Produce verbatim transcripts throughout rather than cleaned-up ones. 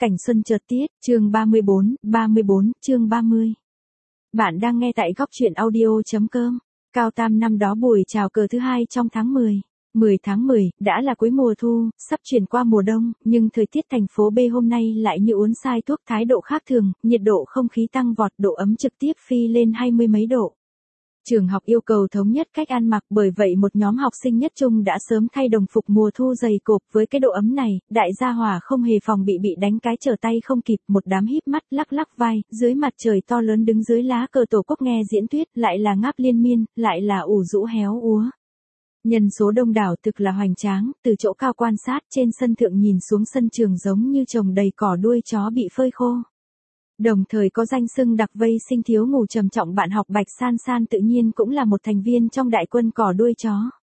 cảnh xuân chợt tiết, chương ba mươi bốn, ba mươi bốn, chương ba mươi. Bạn đang nghe tại góc truyện audio.com. Cao Tam năm đó buổi chào cờ thứ hai trong tháng mười. mười tháng mười, đã là cuối mùa thu, sắp chuyển qua mùa đông, nhưng thời tiết thành phố B hôm nay lại như uốn sai thuốc thái độ khác thường, nhiệt độ không khí tăng vọt, độ ấm trực tiếp phi lên hai mươi mấy độ. Trường học yêu cầu thống nhất cách ăn mặc, bởi vậy một nhóm học sinh nhất trung đã sớm thay đồng phục mùa thu dày cộp. Với cái độ ấm này, đại gia hỏa không hề phòng bị bị đánh cái trở tay không kịp, một đám híp mắt lắc lắc vai, dưới mặt trời to lớn đứng dưới lá cờ tổ quốc nghe diễn thuyết, lại là ngáp liên miên, lại là ủ rũ héo úa. Nhân số đông đảo thực là hoành tráng, từ chỗ cao quan sát trên sân thượng nhìn xuống sân trường giống như trồng đầy cỏ đuôi chó bị phơi khô. Đồng thời có danh xưng đặc vây sinh thiếu ngủ trầm trọng bạn học Bạch San San tự nhiên cũng là một thành viên trong đại quân cỏ đuôi chó.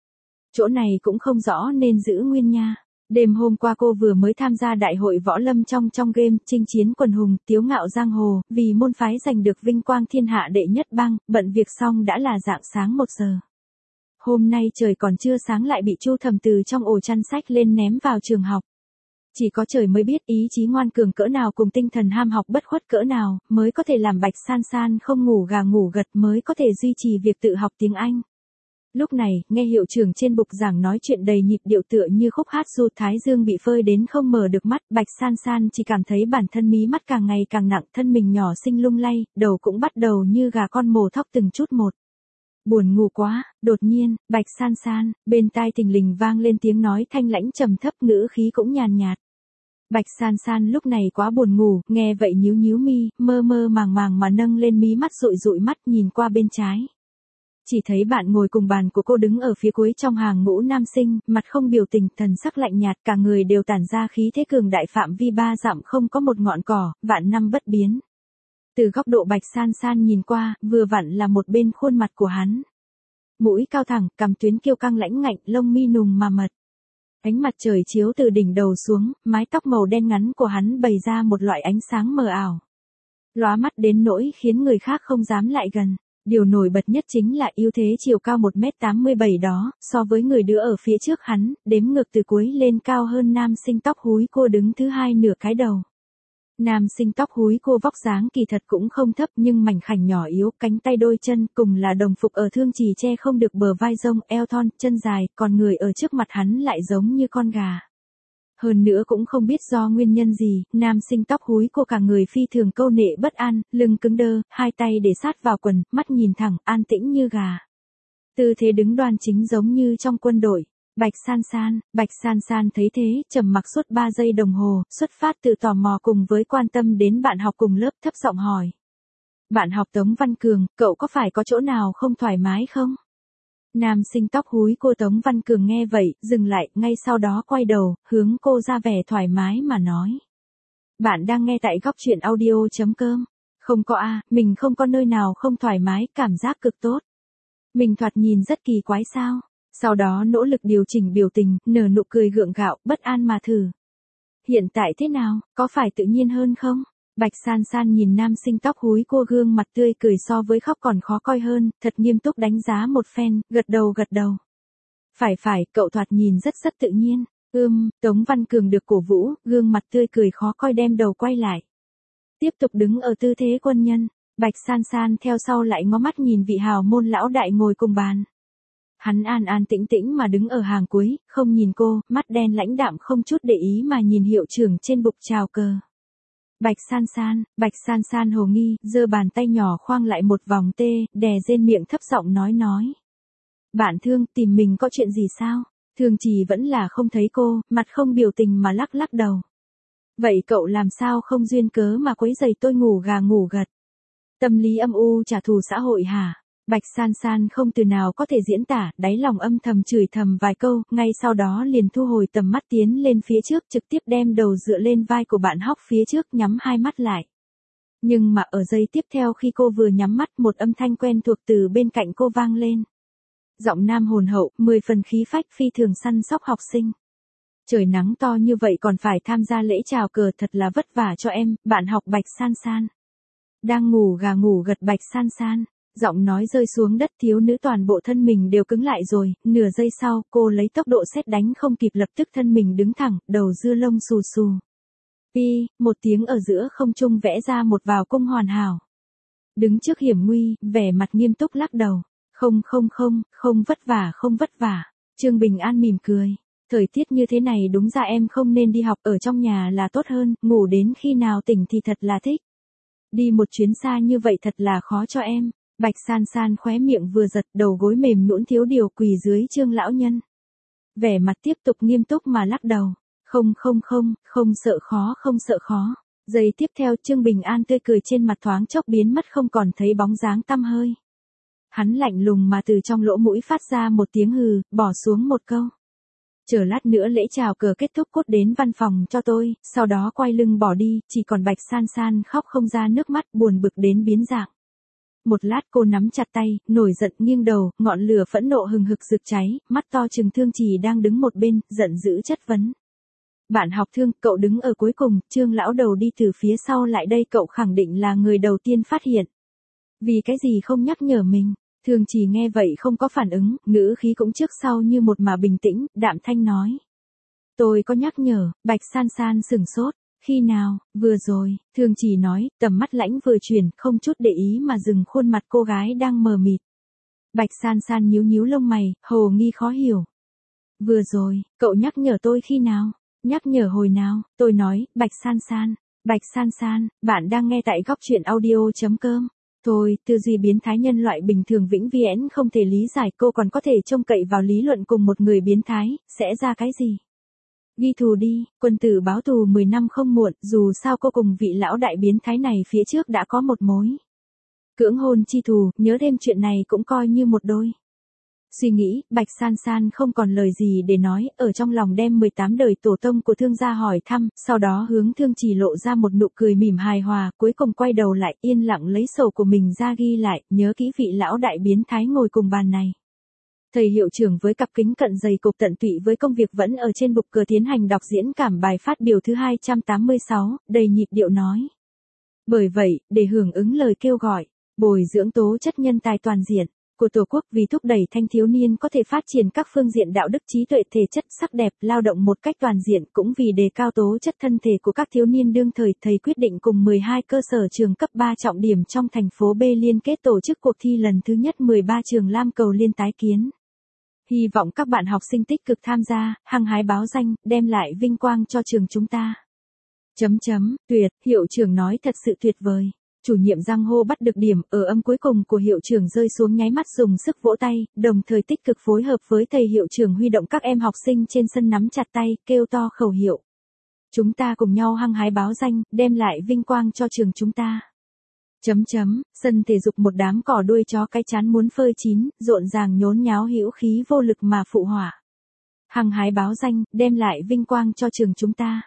Chỗ này cũng không rõ nên giữ nguyên nha. Đêm hôm qua cô vừa mới tham gia đại hội võ lâm trong trong game chinh chiến quần hùng tiếu ngạo giang hồ, vì môn phái giành được vinh quang thiên hạ đệ nhất bang, bận việc xong đã là rạng sáng một giờ. Hôm nay trời còn chưa sáng lại bị Chu Thầm từ trong ổ chăn sách lên ném vào trường học. Chỉ có trời mới biết ý chí ngoan cường cỡ nào cùng tinh thần ham học bất khuất cỡ nào, mới có thể làm Bạch San San không ngủ gà ngủ gật, mới có thể duy trì việc tự học tiếng Anh. Lúc này, nghe hiệu trưởng trên bục giảng nói chuyện đầy nhịp điệu tựa như khúc hát du, thái dương bị phơi đến không mở được mắt, Bạch San San chỉ cảm thấy bản thân mí mắt càng ngày càng nặng, thân mình nhỏ xinh lung lay, đầu cũng bắt đầu như gà con mổ thóc từng chút một. Buồn ngủ quá, đột nhiên, Bạch San San, bên tai thình lình vang lên tiếng nói thanh lãnh trầm thấp, ngữ khí cũng nhàn nhạt. Bạch San San lúc này quá buồn ngủ, nghe vậy nhíu nhíu mi, mơ mơ màng màng mà nâng lên mí mắt dụi dụi mắt nhìn qua bên trái. Chỉ thấy bạn ngồi cùng bàn của cô đứng ở phía cuối trong hàng ngũ nam sinh, mặt không biểu tình, thần sắc lạnh nhạt, cả người đều tản ra khí thế cường đại, phạm vi ba dặm không có một ngọn cỏ, vạn năm bất biến. Từ góc độ Bạch San San nhìn qua, vừa vặn là một bên khuôn mặt của hắn. Mũi cao thẳng, cằm tuyến kiêu căng lãnh ngạnh, lông mi nùng mà mật. Ánh mặt trời chiếu từ đỉnh đầu xuống, mái tóc màu đen ngắn của hắn bày ra một loại ánh sáng mờ ảo. Lóa mắt đến nỗi khiến người khác không dám lại gần. Điều nổi bật nhất chính là ưu thế chiều cao một mét tám mươi bảy đó, so với người đứa ở phía trước hắn, đếm ngược từ cuối lên cao hơn nam sinh tóc húi cô đứng thứ hai nửa cái đầu. Nam sinh tóc húi cô vóc dáng kỳ thật cũng không thấp nhưng mảnh khảnh nhỏ yếu, cánh tay đôi chân cùng là đồng phục ở thương chỉ che không được bờ vai rông, eo thon, chân dài, còn người ở trước mặt hắn lại giống như con gà. Hơn nữa cũng không biết do nguyên nhân gì, nam sinh tóc húi cô cả người phi thường câu nệ bất an, lưng cứng đơ, hai tay để sát vào quần, mắt nhìn thẳng, an tĩnh như gà. Tư thế đứng đoan chính giống như trong quân đội. Bạch San San, Bạch San San thấy thế, trầm mặc suốt ba giây đồng hồ, xuất phát từ tò mò cùng với quan tâm đến bạn học cùng lớp, thấp giọng hỏi. Bạn học Tống Văn Cường, cậu có phải có chỗ nào không thoải mái không? Nam sinh tóc húi cô Tống Văn Cường nghe vậy, dừng lại, ngay sau đó quay đầu, hướng cô ra vẻ thoải mái mà nói. Bạn đang nghe tại góc truyện audio.com. Không có a, mình không có nơi nào không thoải mái, cảm giác cực tốt. Mình thoạt nhìn rất kỳ quái sao? Sau đó nỗ lực điều chỉnh biểu tình, nở nụ cười gượng gạo, bất an mà thử. Hiện tại thế nào, có phải tự nhiên hơn không? Bạch San San nhìn nam sinh tóc húi cô gương mặt tươi cười so với khóc còn khó coi hơn, thật nghiêm túc đánh giá một phen, gật đầu gật đầu. Phải phải, cậu thoạt nhìn rất rất tự nhiên. Ưm, Tống Văn Cường được cổ vũ, gương mặt tươi cười khó coi đem đầu quay lại. Tiếp tục đứng ở tư thế quân nhân, Bạch San San theo sau lại ngó mắt nhìn vị hào môn lão đại ngồi cùng bàn. Hắn an an tĩnh tĩnh mà đứng ở hàng cuối, không nhìn cô, mắt đen lãnh đạm không chút để ý mà nhìn hiệu trưởng trên bục chào cờ. Bạch San San, Bạch San San hồ nghi, giơ bàn tay nhỏ khoang lại một vòng tê, đè trên miệng thấp giọng nói nói. Bạn Thương, tìm mình có chuyện gì sao? Thường Trì vẫn là không thấy cô, mặt không biểu tình mà lắc lắc đầu. Vậy cậu làm sao không duyên cớ mà quấy rầy tôi ngủ gà ngủ gật? Tâm lý âm u trả thù xã hội hả? Bạch San San không từ nào có thể diễn tả, đáy lòng âm thầm chửi thầm vài câu, ngay sau đó liền thu hồi tầm mắt tiến lên phía trước, trực tiếp đem đầu dựa lên vai của bạn học phía trước, nhắm hai mắt lại. Nhưng mà ở giây tiếp theo khi cô vừa nhắm mắt, một âm thanh quen thuộc từ bên cạnh cô vang lên. Giọng nam hồn hậu, mười phần khí phách, phi thường săn sóc học sinh. Trời nắng to như vậy còn phải tham gia lễ chào cờ, thật là vất vả cho em, bạn học Bạch San San. Đang ngủ gà ngủ gật Bạch San San. Giọng nói rơi xuống đất, thiếu nữ toàn bộ thân mình đều cứng lại rồi, nửa giây sau, cô lấy tốc độ sét đánh không kịp lập tức thân mình đứng thẳng, đầu dưa lông xù xù. Pi, một tiếng ở giữa không trung vẽ ra một vào cung hoàn hảo. Đứng trước hiểm nguy, vẻ mặt nghiêm túc lắc đầu. Không không không, không vất vả không vất vả. Trương Bình An mỉm cười. Thời tiết như thế này đúng ra em không nên đi học, ở trong nhà là tốt hơn, ngủ đến khi nào tỉnh thì thật là thích. Đi một chuyến xa như vậy thật là khó cho em. Bạch San San khóe miệng vừa giật, đầu gối mềm nhũn thiếu điều quỳ dưới Trương lão nhân. Vẻ mặt tiếp tục nghiêm túc mà lắc đầu. Không không không, không sợ khó không sợ khó. Giây tiếp theo Trương Bình An tươi cười trên mặt thoáng chốc biến mất không còn thấy bóng dáng tăm hơi. Hắn lạnh lùng mà từ trong lỗ mũi phát ra một tiếng hừ, bỏ xuống một câu. Chờ lát nữa lễ chào cờ kết thúc cốt đến văn phòng cho tôi, sau đó quay lưng bỏ đi, chỉ còn Bạch San San khóc không ra nước mắt, buồn bực đến biến dạng. Một lát cô nắm chặt tay, nổi giận nghiêng đầu, ngọn lửa phẫn nộ hừng hực rực cháy, mắt to trừng Thương Trì đang đứng một bên, giận dữ chất vấn. Bạn học Thương, cậu đứng ở cuối cùng, Trương lão đầu đi từ phía sau lại đây, cậu khẳng định là người đầu tiên phát hiện. Vì cái gì không nhắc nhở mình? Thương Trì nghe vậy không có phản ứng, ngữ khí cũng trước sau như một mà bình tĩnh, đạm thanh nói. Tôi có nhắc nhở. Bạch San San sửng sốt. Khi nào? Vừa rồi, Thương Trì nói, tầm mắt lãnh vừa chuyển, không chút để ý mà dừng khuôn mặt cô gái đang mờ mịt. Bạch San San nhíu nhíu lông mày, hồ nghi khó hiểu. Vừa rồi, cậu nhắc nhở tôi khi nào? Nhắc nhở hồi nào? Tôi nói, Bạch San San. Bạch San San, bạn đang nghe tại góc truyện audio chấm com. Thôi, tư duy biến thái nhân loại bình thường vĩnh viễn không thể lý giải, cô còn có thể trông cậy vào lý luận cùng một người biến thái, sẽ ra cái gì? Ghi thù đi, quân tử báo thù mười năm không muộn, dù sao cô cùng vị lão đại biến thái này phía trước đã có một mối. Cưỡng hôn chi thù, nhớ thêm chuyện này cũng coi như một đôi. Suy nghĩ, Bạch San San không còn lời gì để nói, ở trong lòng đem mười tám đời tổ tông của Thương gia hỏi thăm, sau đó hướng Thương Trì lộ ra một nụ cười mỉm hài hòa, cuối cùng quay đầu lại, yên lặng lấy sổ của mình ra ghi lại, nhớ kỹ vị lão đại biến thái ngồi cùng bàn này. Thầy hiệu trưởng với cặp kính cận dày cục tận tụy với công việc vẫn ở trên bục cờ tiến hành đọc diễn cảm bài phát biểu thứ hai trăm tám mươi sáu, đầy nhịp điệu nói. Bởi vậy, để hưởng ứng lời kêu gọi, bồi dưỡng tố chất nhân tài toàn diện của Tổ quốc vì thúc đẩy thanh thiếu niên có thể phát triển các phương diện đạo đức trí tuệ thể chất sắc đẹp lao động một cách toàn diện cũng vì đề cao tố chất thân thể của các thiếu niên đương thời thầy quyết định cùng mười hai cơ sở trường cấp ba trọng điểm trong thành phố B liên kết tổ chức cuộc thi lần thứ nhất mười ba trường Lam Cầu Liên tái kiến. Hy vọng các bạn học sinh tích cực tham gia, hăng hái báo danh, đem lại vinh quang cho trường chúng ta. Chấm chấm, tuyệt, hiệu trưởng nói thật sự tuyệt vời. Chủ nhiệm Giang hô bắt được điểm, ở âm cuối cùng của hiệu trưởng rơi xuống nháy mắt dùng sức vỗ tay, đồng thời tích cực phối hợp với thầy hiệu trưởng huy động các em học sinh trên sân nắm chặt tay, kêu to khẩu hiệu. Chúng ta cùng nhau hăng hái báo danh, đem lại vinh quang cho trường chúng ta. Chấm chấm, sân thể dục một đám cỏ đuôi chó cái chán muốn phơi chín, rộn ràng nhốn nháo hữu khí vô lực mà phụ họa. Hăng hái báo danh, đem lại vinh quang cho trường chúng ta.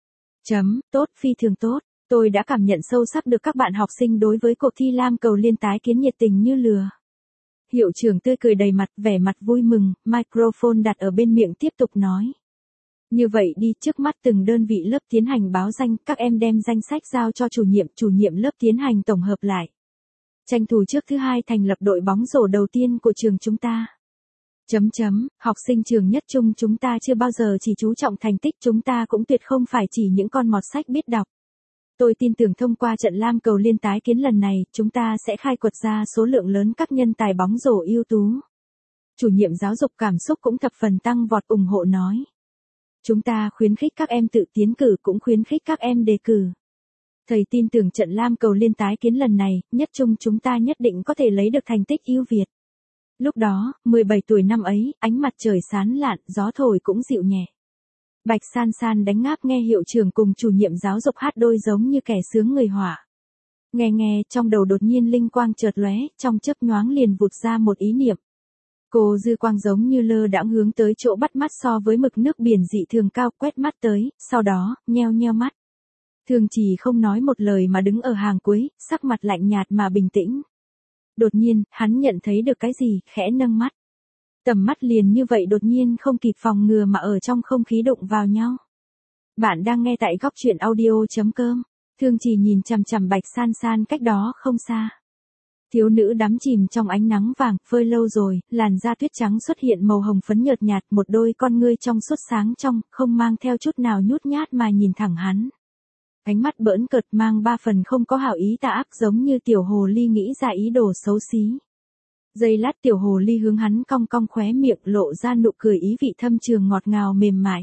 Chấm, tốt phi thường tốt. Tôi đã cảm nhận sâu sắc được các bạn học sinh đối với cuộc thi Lam Cầu Liên tái kiến nhiệt tình như lửa. Hiệu trưởng tươi cười đầy mặt, vẻ mặt vui mừng, microphone đặt ở bên miệng tiếp tục nói. Như vậy đi, trước mắt từng đơn vị lớp tiến hành báo danh, các em đem danh sách giao cho chủ nhiệm, chủ nhiệm lớp tiến hành tổng hợp lại. Tranh thủ trước thứ hai thành lập đội bóng rổ đầu tiên của trường chúng ta. Chấm chấm, học sinh trường nhất trung chúng ta chưa bao giờ chỉ chú trọng thành tích, chúng ta cũng tuyệt không phải chỉ những con mọt sách biết đọc. Tôi tin tưởng thông qua trận Lam Cầu Liên tái kiến lần này, chúng ta sẽ khai quật ra số lượng lớn các nhân tài bóng rổ ưu tú. Chủ nhiệm giáo dục cảm xúc cũng thập phần tăng vọt ủng hộ nói. Chúng ta khuyến khích các em tự tiến cử cũng khuyến khích các em đề cử. Thầy tin tưởng trận Lam Cầu Liên tái kiến lần này, nhất trung chúng ta nhất định có thể lấy được thành tích ưu việt. Lúc đó, mười bảy tuổi năm ấy, ánh mặt trời sáng lạn, gió thổi cũng dịu nhẹ. Bạch San San đánh ngáp nghe hiệu trưởng cùng chủ nhiệm giáo dục hát đôi giống như kẻ sướng người họa. Nghe nghe, trong đầu đột nhiên linh quang chợt lóe, trong chớp nhoáng liền vụt ra một ý niệm. Cô dư quang giống như lơ đãng hướng tới chỗ bắt mắt so với mực nước biển dị thường cao, quét mắt tới, sau đó, nheo nheo mắt. Thương Trì không nói một lời mà đứng ở hàng cuối, sắc mặt lạnh nhạt mà bình tĩnh. Đột nhiên, hắn nhận thấy được cái gì, khẽ nâng mắt. Tầm mắt liền như vậy đột nhiên không kịp phòng ngừa mà ở trong không khí đụng vào nhau. Bạn đang nghe tại góc truyện audio chấm com. Thương Trì nhìn chằm chằm Bạch San San cách đó không xa. Thiếu nữ đắm chìm trong ánh nắng vàng, phơi lâu rồi, làn da tuyết trắng xuất hiện màu hồng phấn nhợt nhạt, một đôi con ngươi trong suốt sáng trong, không mang theo chút nào nhút nhát mà nhìn thẳng hắn. Ánh mắt bỡn cợt mang ba phần không có hảo ý tà ác giống như tiểu hồ ly nghĩ ra ý đồ xấu xí. Giây lát tiểu hồ ly hướng hắn cong cong khóe miệng lộ ra nụ cười ý vị thâm trường ngọt ngào mềm mại.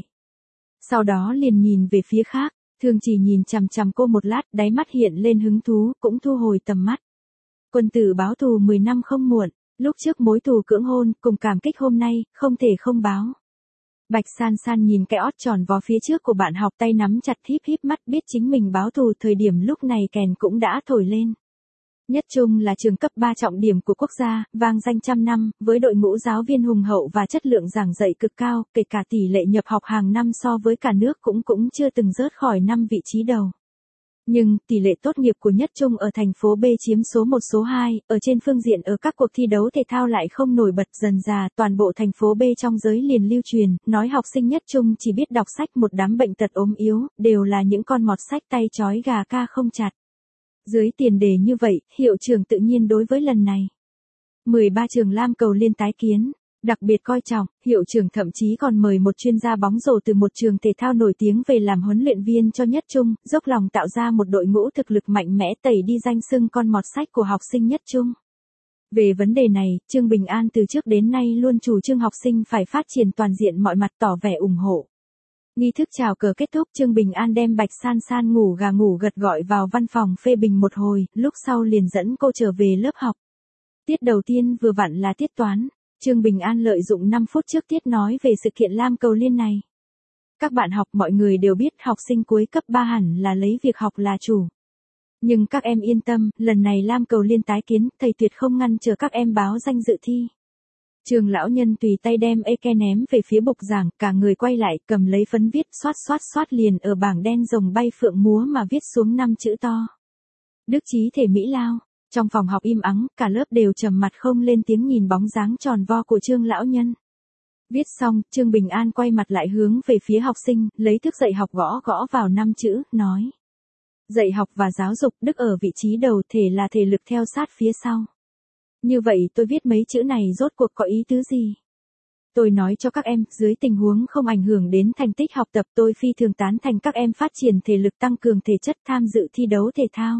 Sau đó liền nhìn về phía khác, Thường Chỉ nhìn chằm chằm cô một lát, đáy mắt hiện lên hứng thú, cũng thu hồi tầm mắt. Quân tử báo thù mười năm không muộn, lúc trước mối thù cưỡng hôn, cùng cảm kích hôm nay, không thể không báo. Bạch San San nhìn cái ót tròn vó phía trước của bạn học, tay nắm chặt híp híp mắt, biết chính mình báo thù thời điểm lúc này kèn cũng đã thổi lên. Nhất Trung là trường cấp ba trọng điểm của quốc gia, vang danh trăm năm, với đội ngũ giáo viên hùng hậu và chất lượng giảng dạy cực cao, kể cả tỷ lệ nhập học hàng năm so với cả nước cũng cũng chưa từng rớt khỏi năm vị trí đầu. Nhưng, tỷ lệ tốt nghiệp của Nhất Trung ở thành phố B chiếm số một số hai, ở trên phương diện ở các cuộc thi đấu thể thao lại không nổi bật, dần dà toàn bộ thành phố B trong giới liền lưu truyền, nói học sinh Nhất Trung chỉ biết đọc sách, một đám bệnh tật ốm yếu, đều là những con mọt sách tay trói gà ca không chặt. Dưới tiền đề như vậy, hiệu trưởng tự nhiên đối với lần này mười ba trường lam cầu liên tái kiến, đặc biệt coi trọng, hiệu trưởng thậm chí còn mời một chuyên gia bóng rổ từ một trường thể thao nổi tiếng về làm huấn luyện viên cho Nhất Trung, dốc lòng tạo ra một đội ngũ thực lực mạnh mẽ tẩy đi danh xưng con mọt sách của học sinh Nhất Trung. Về vấn đề này, Trương Bình An từ trước đến nay luôn chủ trương học sinh phải phát triển toàn diện mọi mặt, tỏ vẻ ủng hộ. Nghi thức chào cờ kết thúc, Trương Bình An đem Bạch San San ngủ gà ngủ gật gọi vào văn phòng phê bình một hồi, lúc sau liền dẫn cô trở về lớp học. Tiết đầu tiên vừa vặn là tiết toán, Trương Bình An lợi dụng năm phút trước tiết nói về sự kiện lam cầu liên này. Các bạn học mọi người đều biết học sinh cuối cấp ba hẳn là lấy việc học là chủ. Nhưng các em yên tâm, lần này lam cầu liên tái kiến, thầy tuyệt không ngăn chờ các em báo danh dự thi. Trường lão nhân tùy tay đem eke ném về phía bục giảng, cả người quay lại, cầm lấy phấn viết, xoát xoát xoát liền ở bảng đen rồng bay phượng múa mà viết xuống năm chữ to. Đức trí thể Mỹ Lao. Trong phòng học im ắng, cả lớp đều trầm mặt không lên tiếng nhìn bóng dáng tròn vo của Trương lão nhân. Viết xong, Trương Bình An quay mặt lại hướng về phía học sinh, lấy thước dạy học gõ gõ vào năm chữ, nói. Dạy học và giáo dục, đức ở vị trí đầu, thể là thể lực theo sát phía sau. Như vậy tôi viết mấy chữ này rốt cuộc có ý tứ gì? Tôi nói cho các em, dưới tình huống không ảnh hưởng đến thành tích học tập, tôi phi thường tán thành các em phát triển thể lực, tăng cường thể chất, tham dự thi đấu thể thao.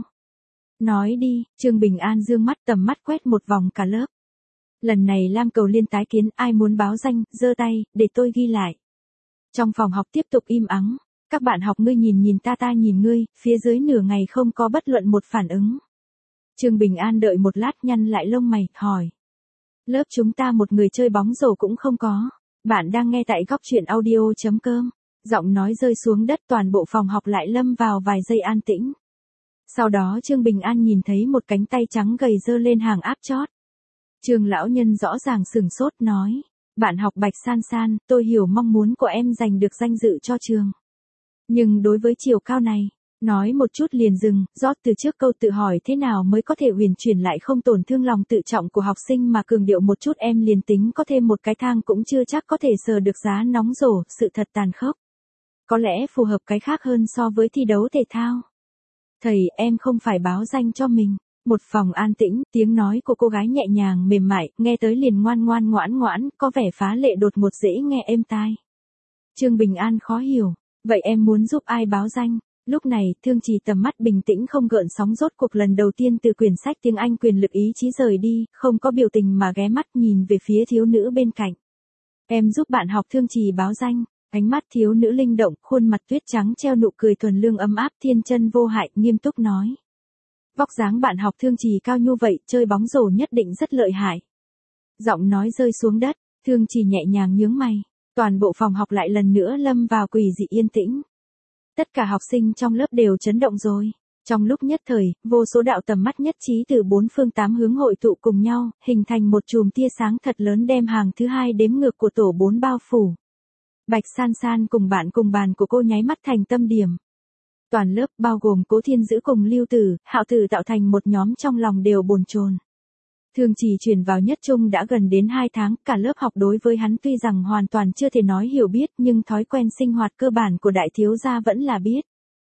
Nói đi, Trương Bình An dương mắt, tầm mắt quét một vòng cả lớp. Lần này lam cầu liên tái kiến, ai muốn báo danh, giơ tay, để tôi ghi lại. Trong phòng học tiếp tục im ắng, các bạn học ngươi nhìn nhìn ta ta nhìn ngươi, phía dưới nửa ngày không có bất luận một phản ứng. Trương Bình An đợi một lát nhăn lại lông mày, hỏi. Lớp chúng ta một người chơi bóng rổ cũng không có. Bạn đang nghe tại góc truyện audio chấm com. Giọng nói rơi xuống đất, toàn bộ phòng học lại lâm vào vài giây an tĩnh. Sau đó Trương Bình An nhìn thấy một cánh tay trắng gầy giơ lên hàng áp chót. Trương lão nhân rõ ràng sừng sốt nói. Bạn học Bạch San San, tôi hiểu mong muốn của em giành được danh dự cho trường. Nhưng đối với chiều cao này, nói một chút liền dừng, rót từ trước câu tự hỏi thế nào mới có thể huyền chuyển lại không tổn thương lòng tự trọng của học sinh mà cường điệu một chút, em liền tính có thêm một cái thang cũng chưa chắc có thể sờ được giá nóng rổ, sự thật tàn khốc. Có lẽ phù hợp cái khác hơn so với thi đấu thể thao. Thầy, em không phải báo danh cho mình. Một phòng an tĩnh, tiếng nói của cô gái nhẹ nhàng mềm mại, nghe tới liền ngoan ngoan ngoãn ngoãn, có vẻ phá lệ đột ngột dễ nghe êm tai. Trương Bình An khó hiểu, vậy em muốn giúp ai báo danh? Lúc này, Thương Trì tầm mắt bình tĩnh không gợn sóng rốt cuộc lần đầu tiên từ quyển sách tiếng Anh quyền lực ý chí rời đi, không có biểu tình mà ghé mắt nhìn về phía thiếu nữ bên cạnh. Em giúp bạn học Thương Trì báo danh. Ánh mắt thiếu nữ linh động, khuôn mặt tuyết trắng treo nụ cười thuần lương ấm áp, thiên chân vô hại, nghiêm túc nói. Vóc dáng bạn học Thương Trì cao như vậy, chơi bóng rổ nhất định rất lợi hại. Giọng nói rơi xuống đất, Thương Trì nhẹ nhàng nhướng mày. Toàn bộ phòng học lại lần nữa lâm vào quỷ dị yên tĩnh. Tất cả học sinh trong lớp đều chấn động rồi. Trong lúc nhất thời, vô số đạo tầm mắt nhất trí từ bốn phương tám hướng hội tụ cùng nhau, hình thành một chùm tia sáng thật lớn đem hàng thứ hai đếm ngược của tổ bốn bao phủ. Bạch San San cùng bạn cùng bàn của cô nháy mắt thành tâm điểm. Toàn lớp bao gồm Cố Thiên Dữ cùng Lưu Tử, Hạo Tử tạo thành một nhóm trong lòng đều bồn chồn. Thương Trì chuyển vào Nhất Trung đã gần đến hai tháng, cả lớp học đối với hắn tuy rằng hoàn toàn chưa thể nói hiểu biết nhưng thói quen sinh hoạt cơ bản của đại thiếu gia vẫn là biết.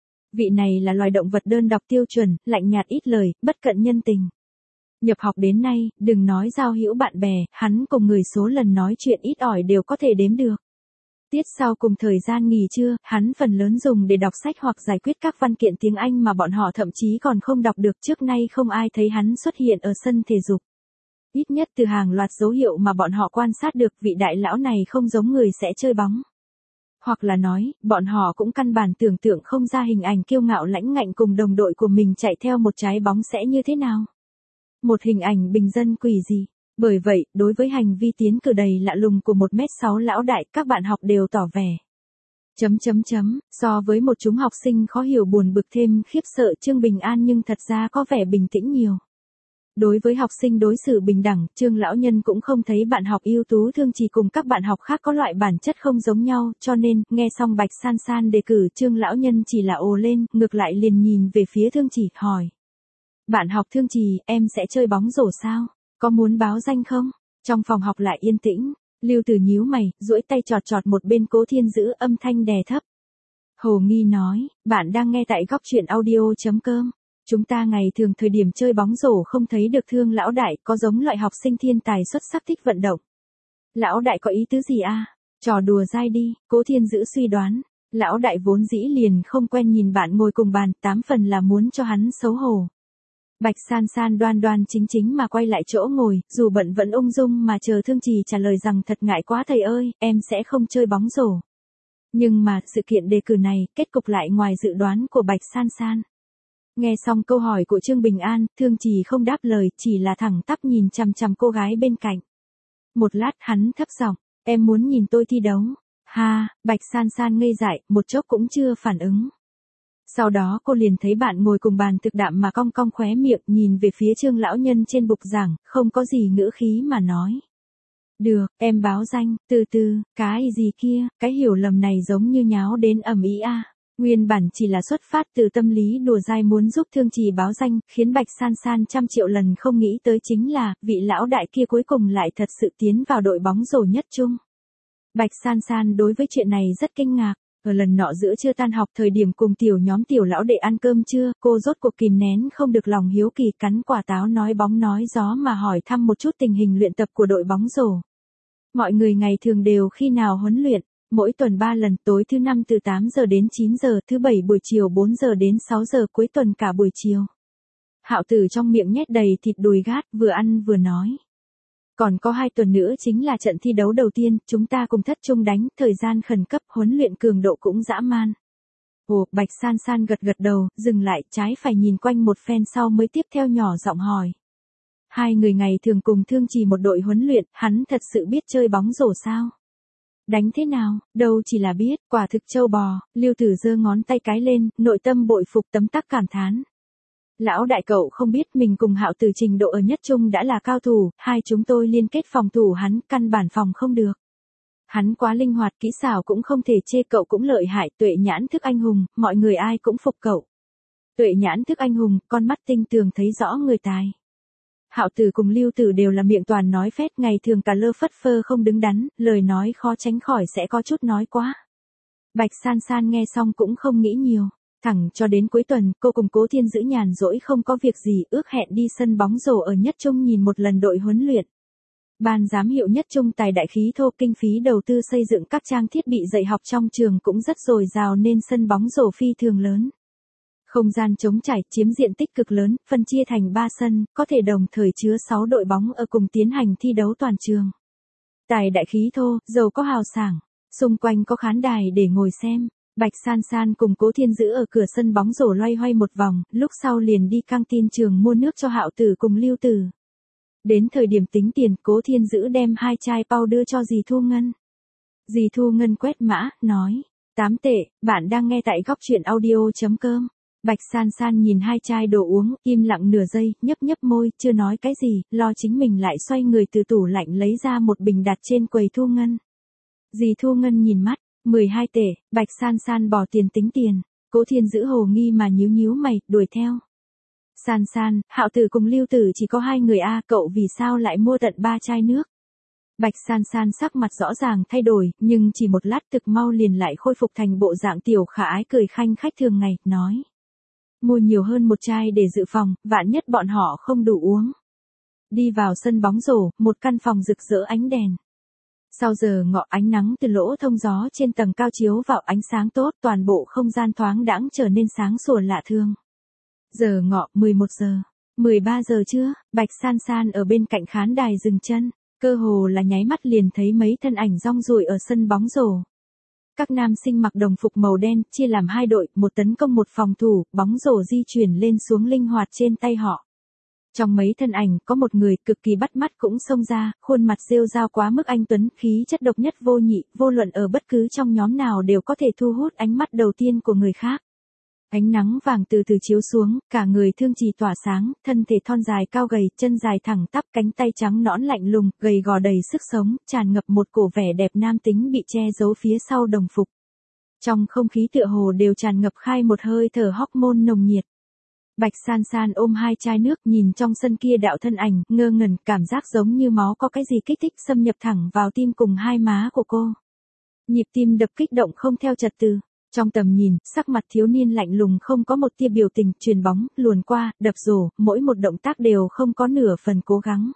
Vị này là loài động vật đơn độc tiêu chuẩn, lạnh nhạt ít lời, bất cận nhân tình. Nhập học đến nay, đừng nói giao hữu bạn bè, hắn cùng người số lần nói chuyện ít ỏi đều có thể đếm được. Tiết sau cùng thời gian nghỉ trưa, hắn phần lớn dùng để đọc sách hoặc giải quyết các văn kiện tiếng Anh mà bọn họ thậm chí còn không đọc được, trước nay không ai thấy hắn xuất hiện ở sân thể dục. Ít nhất từ hàng loạt dấu hiệu mà bọn họ quan sát được, vị đại lão này không giống người sẽ chơi bóng. Hoặc là nói, bọn họ cũng căn bản tưởng tượng không ra hình ảnh kiêu ngạo lãnh ngạnh cùng đồng đội của mình chạy theo một trái bóng sẽ như thế nào. Một hình ảnh bình dân quỷ dị. Bởi vậy, đối với hành vi tiến cử đầy lạ lùng của một mét sáu lão đại, các bạn học đều tỏ vẻ. Chấm chấm chấm, so với một chúng học sinh khó hiểu buồn bực thêm khiếp sợ Trương Bình An nhưng thật ra có vẻ bình tĩnh nhiều. Đối với học sinh đối xử bình đẳng, Trương lão nhân cũng không thấy bạn học ưu tú Thương Trì cùng các bạn học khác có loại bản chất không giống nhau, cho nên, nghe xong Bạch San San đề cử, Trương lão nhân chỉ là ồ lên, ngược lại liền nhìn về phía Thương Trì, hỏi. Bạn học Thương Trì, em sẽ chơi bóng rổ sao? Có muốn báo danh không? Trong phòng học lại yên tĩnh, Lưu Tử nhíu mày, duỗi tay chọt chọt một bên Cố Thiên Dữ, âm thanh đè thấp. Hồ nghi nói, bạn đang nghe tại góc truyện audio chấm com. Chúng ta ngày thường thời điểm chơi bóng rổ không thấy được Thương lão đại, có giống loại học sinh thiên tài xuất sắc thích vận động. Lão đại có ý tứ gì a? À? Trò đùa dai đi, Cố Thiên Dữ suy đoán. Lão đại vốn dĩ liền không quen nhìn bạn ngồi cùng bàn, tám phần là muốn cho hắn xấu hổ. Bạch San San đoan đoan chính chính mà quay lại chỗ ngồi, dù bận vẫn ung dung mà chờ Thương Trì trả lời rằng thật ngại quá thầy ơi, em sẽ không chơi bóng rổ. Nhưng mà, sự kiện đề cử này, kết cục lại ngoài dự đoán của Bạch San San. Nghe xong câu hỏi của Trương Bình An, Thương Trì không đáp lời, chỉ là thẳng tắp nhìn chằm chằm cô gái bên cạnh. Một lát hắn thấp giọng, em muốn nhìn tôi thi đấu. Ha, Bạch San San ngây dại, một chốc cũng chưa phản ứng. Sau đó cô liền thấy bạn ngồi cùng bàn thực đạm mà cong cong khóe miệng, nhìn về phía Trương lão nhân trên bục giảng, không có gì ngữ khí mà nói. Được, em báo danh, từ từ, cái gì kia, cái hiểu lầm này giống như nháo đến ầm ĩ a. Nguyên bản chỉ là xuất phát từ tâm lý đùa dai muốn giúp Thương Trì báo danh, khiến Bạch San San trăm triệu lần không nghĩ tới chính là, vị lão đại kia cuối cùng lại thật sự tiến vào đội bóng rổ nhất trung. Bạch San San đối với chuyện này rất kinh ngạc. Ở lần nọ giữa trưa tan học thời điểm cùng tiểu nhóm tiểu lão đệ ăn cơm trưa, cô rốt cuộc kìm nén không được lòng hiếu kỳ cắn quả táo nói bóng nói gió mà hỏi thăm một chút tình hình luyện tập của đội bóng rổ. Mọi người ngày thường đều khi nào huấn luyện, mỗi tuần ba lần, tối thứ năm từ tám giờ đến chín giờ, thứ bảy buổi chiều bốn giờ đến sáu giờ, cuối tuần cả buổi chiều. Hạo Tử trong miệng nhét đầy thịt đùi gát, vừa ăn vừa nói. Còn có hai tuần nữa chính là trận thi đấu đầu tiên, chúng ta cùng thất trung đánh, thời gian khẩn cấp, huấn luyện cường độ cũng dã man. Ồ, Bạch San San gật gật đầu, dừng lại, trái phải nhìn quanh một phen sau mới tiếp theo nhỏ giọng hỏi. Hai người ngày thường cùng Thương Trì một đội huấn luyện, hắn thật sự biết chơi bóng rổ sao? Đánh thế nào, đâu chỉ là biết, quả thực trâu bò, Lưu Tử giơ ngón tay cái lên, nội tâm bội phục tấm tắc cảm thán. Lão đại cậu không biết mình cùng Hạo Tử trình độ ở nhất trung đã là cao thủ, hai chúng tôi liên kết phòng thủ hắn, căn bản phòng không được. Hắn quá linh hoạt, kỹ xảo cũng không thể chê, cậu cũng lợi hại, tuệ nhãn thức anh hùng, mọi người ai cũng phục cậu. Tuệ nhãn thức anh hùng, con mắt tinh tường thấy rõ người tài. Hạo Tử cùng Lưu Tử đều là miệng toàn nói phét, ngày thường cả lơ phất phơ không đứng đắn, lời nói khó tránh khỏi sẽ có chút nói quá. Bạch San San nghe xong cũng không nghĩ nhiều. Thẳng cho đến cuối tuần, cô cùng Cố Thiên Dữ nhàn rỗi không có việc gì, ước hẹn đi sân bóng rổ ở nhất trung nhìn một lần đội huấn luyện. Ban giám hiệu nhất trung tài đại khí thô, kinh phí đầu tư xây dựng các trang thiết bị dạy học trong trường cũng rất dồi dào nên sân bóng rổ phi thường lớn. Không gian trống trải, chiếm diện tích cực lớn, phân chia thành ba sân, có thể đồng thời chứa sáu đội bóng ở cùng tiến hành thi đấu toàn trường. Tài đại khí thô, giàu có hào sảng, xung quanh có khán đài để ngồi xem. Bạch San San cùng Cố Thiên Dữ ở cửa sân bóng rổ loay hoay một vòng, lúc sau liền đi căng tin trường mua nước cho Hạo Tử cùng Lưu Tử. Đến thời điểm tính tiền, Cố Thiên Dữ đem hai chai pau đưa cho dì Thu Ngân. Dì Thu Ngân quét mã, nói, tám tệ, bạn đang nghe tại góc truyện audio chấm com. Bạch San San nhìn hai chai đồ uống, im lặng nửa giây, nhấp nhấp môi, chưa nói cái gì, lo chính mình lại xoay người từ tủ lạnh lấy ra một bình đặt trên quầy Thu Ngân. Dì Thu Ngân nhìn mắt. mười hai tệ, Bạch San San bỏ tiền tính tiền, Cố Thiên Dữ hồ nghi mà nhíu nhíu mày, đuổi theo. San San, Hạo Tử cùng Lưu Tử chỉ có hai người a, cậu vì sao lại mua tận ba chai nước? Bạch San San sắc mặt rõ ràng thay đổi, nhưng chỉ một lát thực mau liền lại khôi phục thành bộ dạng tiểu khả ái cười khanh khách thường ngày, nói. Mua nhiều hơn một chai để dự phòng, vạn nhất bọn họ không đủ uống. Đi vào sân bóng rổ, một căn phòng rực rỡ ánh đèn. Sau giờ ngọ ánh nắng từ lỗ thông gió trên tầng cao chiếu vào ánh sáng tốt, toàn bộ không gian thoáng đãng trở nên sáng sủa lạ thường. Giờ ngọ mười một giờ, mười ba giờ trưa, Bạch San San ở bên cạnh khán đài dừng chân, cơ hồ là nháy mắt liền thấy mấy thân ảnh rong ruổi ở sân bóng rổ. Các nam sinh mặc đồng phục màu đen, chia làm hai đội, một tấn công một phòng thủ, bóng rổ di chuyển lên xuống linh hoạt trên tay họ. Trong mấy thân ảnh, có một người cực kỳ bắt mắt cũng xông ra, khuôn mặt rêu rao quá mức anh tuấn, khí chất độc nhất vô nhị, vô luận ở bất cứ trong nhóm nào đều có thể thu hút ánh mắt đầu tiên của người khác. Ánh nắng vàng từ từ chiếu xuống, cả người thương trì tỏa sáng, thân thể thon dài cao gầy, chân dài thẳng tắp, cánh tay trắng nõn lạnh lùng, gầy gò đầy sức sống, tràn ngập một cổ vẻ đẹp nam tính bị che giấu phía sau đồng phục. Trong không khí tựa hồ đều tràn ngập khai một hơi thở hormone nồng nhiệt. Bạch San San ôm hai chai nước, nhìn trong sân kia đạo thân ảnh, ngơ ngẩn, cảm giác giống như máu có cái gì kích thích xâm nhập thẳng vào tim cùng hai má của cô. Nhịp tim đập kích động không theo trật tự. Trong tầm nhìn, sắc mặt thiếu niên lạnh lùng không có một tia biểu tình, chuyền bóng, luồn qua, đập rổ, mỗi một động tác đều không có nửa phần cố gắng.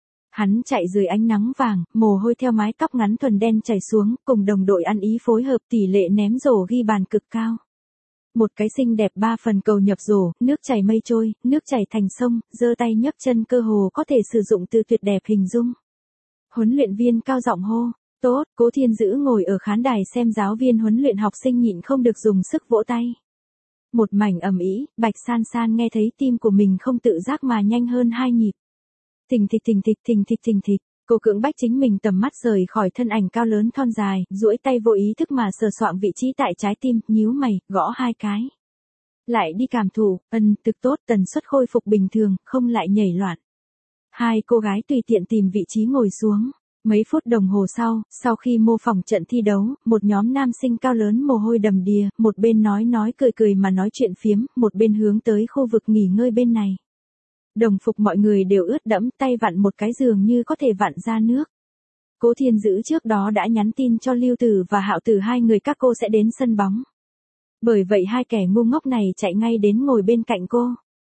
Hắn chạy dưới ánh nắng vàng, mồ hôi theo mái tóc ngắn thuần đen chảy xuống, cùng đồng đội ăn ý phối hợp tỷ lệ ném rổ ghi bàn cực cao. Một cái xinh đẹp ba phần cầu nhập rổ, nước chảy mây trôi, nước chảy thành sông, giơ tay nhấc chân cơ hồ có thể sử dụng từ tuyệt đẹp hình dung. Huấn luyện viên cao giọng hô. Tốt, Cố Thiên Dữ ngồi ở khán đài xem giáo viên huấn luyện học sinh nhịn không được dùng sức vỗ tay. Một mảnh ầm ĩ, Bạch San San nghe thấy tim của mình không tự giác mà nhanh hơn hai nhịp. Thình thịch thình thịch thình thịch thình thịch, cô cưỡng bách chính mình tầm mắt rời khỏi thân ảnh cao lớn thon dài, duỗi tay vô ý thức mà sờ soạng vị trí tại trái tim, nhíu mày, gõ hai cái. Lại đi cảm thụ, ân, thực tốt, tần suất khôi phục bình thường, không lại nhảy loạn. Hai cô gái tùy tiện tìm vị trí ngồi xuống. Mấy phút đồng hồ sau, sau khi mô phỏng trận thi đấu, một nhóm nam sinh cao lớn mồ hôi đầm đìa, một bên nói nói cười cười mà nói chuyện phiếm, một bên hướng tới khu vực nghỉ ngơi bên này. Đồng phục mọi người đều ướt đẫm, tay vặn một cái giường như có thể vặn ra nước. Cố Thiên Dữ trước đó đã nhắn tin cho Lưu Tử và Hạo Tử hai người các cô sẽ đến sân bóng. Bởi vậy hai kẻ ngu ngốc này chạy ngay đến ngồi bên cạnh cô.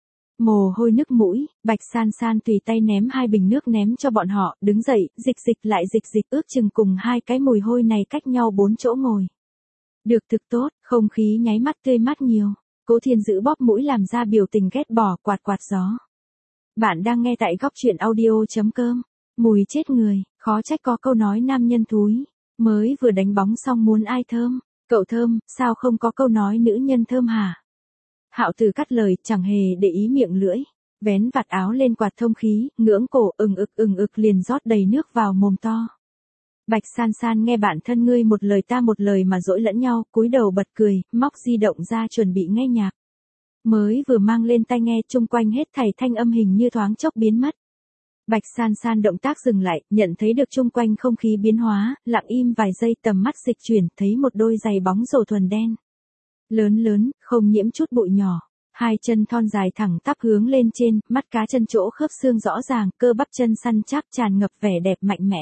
Mồ hôi nức mũi, Bạch San San tùy tay ném hai bình nước ném cho bọn họ, đứng dậy, dịch dịch lại dịch dịch, ước chừng cùng hai cái mùi hôi này cách nhau bốn chỗ ngồi. Được thực tốt, không khí nháy mắt tươi mát nhiều. Cố Thiên Dữ bóp mũi làm ra biểu tình ghét bỏ, quạt quạt gió. Bạn đang nghe tại góc truyện audio chấm com. Mùi chết người, khó trách có câu nói nam nhân thúi. Mới vừa đánh bóng xong muốn ai thơm. Cậu thơm, sao không có câu nói nữ nhân thơm hả? Hạo Tử cắt lời, chẳng hề để ý miệng lưỡi. Vén vạt áo lên quạt thông khí, ngưỡng cổ, ừng ực ừng ực liền rót đầy nước vào mồm to. Bạch San San nghe bạn thân ngươi một lời ta một lời mà dỗi lẫn nhau, cúi đầu bật cười, móc di động ra chuẩn bị nghe nhạc. Mới vừa mang lên tai nghe, chung quanh hết thảy thanh âm hình như thoáng chốc biến mất. Bạch San San động tác dừng lại, nhận thấy được chung quanh không khí biến hóa, lặng im vài giây, tầm mắt dịch chuyển, thấy một đôi giày bóng rổ thuần đen. Lớn lớn, không nhiễm chút bụi nhỏ. Hai chân thon dài thẳng tắp hướng lên trên, mắt cá chân chỗ khớp xương rõ ràng, cơ bắp chân săn chắc tràn ngập vẻ đẹp mạnh mẽ.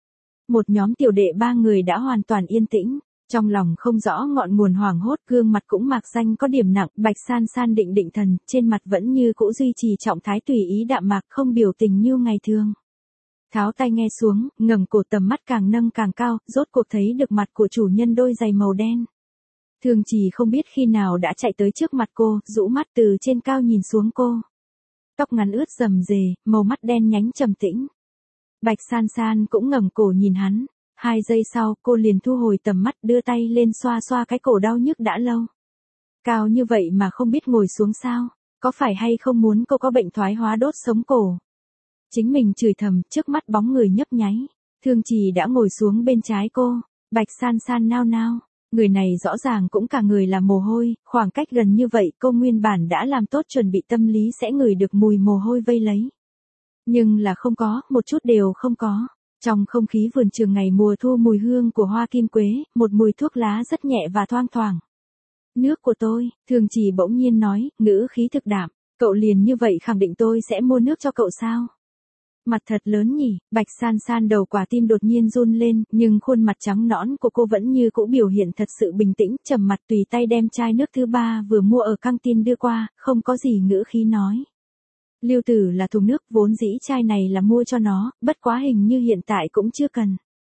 Một nhóm tiểu đệ ba người đã hoàn toàn yên tĩnh, trong lòng không rõ ngọn nguồn hoảng hốt, gương mặt cũng mạc danh có điểm nặng, Bạch San San định định thần, trên mặt vẫn như cũ duy trì trọng thái tùy ý đạm mạc, không biểu tình như ngày thường. Tháo tay nghe xuống, ngẩng cổ, tầm mắt càng nâng càng cao, rốt cuộc thấy được mặt của chủ nhân đôi giày màu đen. Thường Chỉ không biết khi nào đã chạy tới trước mặt cô, rũ mắt từ trên cao nhìn xuống cô. Tóc ngắn ướt rầm rề, màu mắt đen nhánh trầm tĩnh. Bạch San San cũng ngẩng cổ nhìn hắn. Hai giây sau, cô liền thu hồi tầm mắt, đưa tay lên xoa xoa cái cổ đau nhức đã lâu. Cao như vậy mà không biết ngồi xuống sao? Có phải hay không muốn cô có bệnh thoái hóa đốt sống cổ? Chính mình chửi thầm, trước mắt bóng người nhấp nháy. Thường Chỉ đã ngồi xuống bên trái cô. Bạch San San nao nao. Người này rõ ràng cũng cả người là mồ hôi, khoảng cách gần như vậy cô nguyên bản đã làm tốt chuẩn bị tâm lý sẽ ngửi được mùi mồ hôi vây lấy. Nhưng là không có, một chút đều không có. Trong không khí vườn trường ngày mùa thu mùi hương của hoa kim quế, một mùi thuốc lá rất nhẹ và thoang thoảng. Nước của tôi, Thường Chỉ bỗng nhiên nói, ngữ khí thực đạm, cậu liền như vậy khẳng định tôi sẽ mua nước cho cậu sao? Mặt thật lớn nhỉ, Bạch San San đầu quả tim đột nhiên run lên, nhưng khuôn mặt trắng nõn của cô vẫn như cũ biểu hiện thật sự bình tĩnh, trầm mặt tùy tay đem chai nước thứ ba vừa mua ở căng tin đưa qua, không có gì ngữ khí nói. Lưu Tử là thùng nước, vốn dĩ chai này là mua cho nó, bất quá hình như hiện tại cũng chưa cần.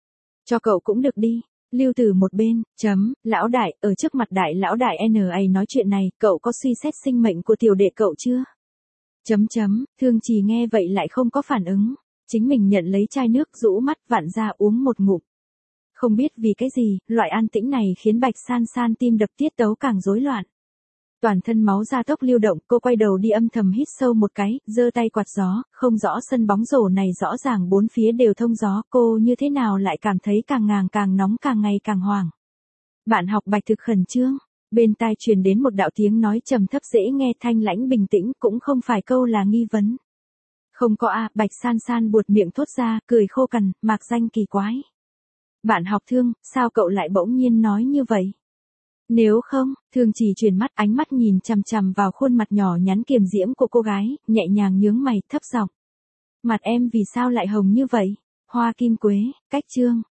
Cho cậu cũng được đi. Lưu Tử một bên, chấm, lão đại, ở trước mặt đại lão đại en a nói chuyện này, cậu có suy xét sinh mệnh của tiểu đệ cậu chưa? Chấm chấm, Thương Trì nghe vậy lại không có phản ứng. Chính mình nhận lấy chai nước rũ mắt vặn ra uống một ngụm. Không biết vì cái gì, loại an tĩnh này khiến Bạch San San tim đập tiết tấu càng rối loạn. Toàn thân máu ra tốc lưu động, cô quay đầu đi âm thầm hít sâu một cái, giơ tay quạt gió, không rõ sân bóng rổ này rõ ràng bốn phía đều thông gió, cô như thế nào lại cảm thấy càng ngàng càng nóng càng ngày càng hoảng. Bạn học Bạch thực khẩn trương, bên tai truyền đến một đạo tiếng nói trầm thấp dễ nghe thanh lãnh bình tĩnh, cũng không phải câu là nghi vấn. Không có a, Bạch San San buột miệng thốt ra, cười khô cằn, mạc danh kỳ quái. Bạn học Thương, sao cậu lại bỗng nhiên nói như vậy? Nếu không, Thương Trì chuyển mắt, ánh mắt nhìn chằm chằm vào khuôn mặt nhỏ nhắn kiềm diễm của cô gái, nhẹ nhàng nhướng mày, thấp giọng. Mặt em vì sao lại hồng như vậy? Hoa Kim Quế, cách chương.